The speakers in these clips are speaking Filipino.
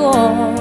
ko,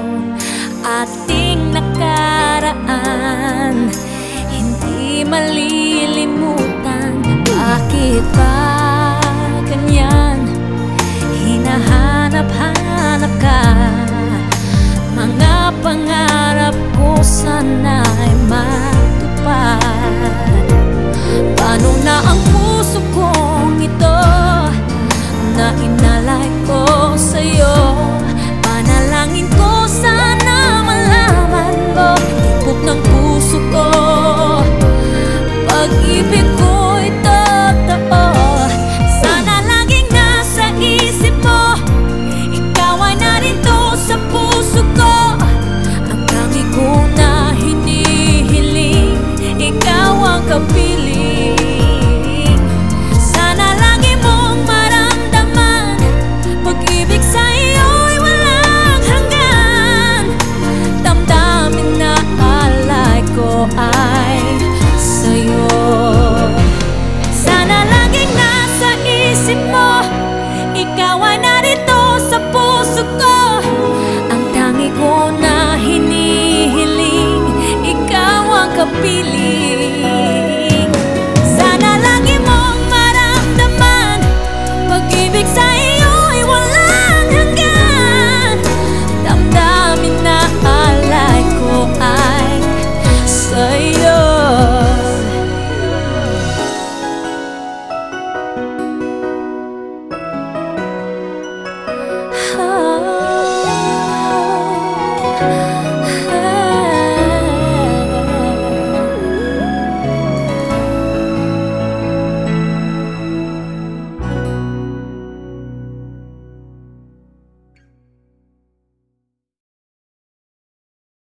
ating nakaraan, hindi malilimutan. Bakit ba ganyan? Hinahanap-hanap ka. Mga pangarap ko sana'y matupad. Paano na ang puso kong ito na inalay ko sa'yo? Panalangin ko sana malaman mo, tibok ng puso ko, pag-ibig ko'y totoo. Sana laging nasa isip mo, ikaw ay narito sa puso ko. Ang dami ko na hinihiling, ikaw ang kapiling. Sana lagi mong maramdaman, pag-ibig sa iyo'y walang hanggan. Damdamin na alay ko ay sa'yo. Sana laging nasa isip mo, ikaw ay narito sa puso ko. Ang tangi ko na hinihiling, ikaw ang kapiling.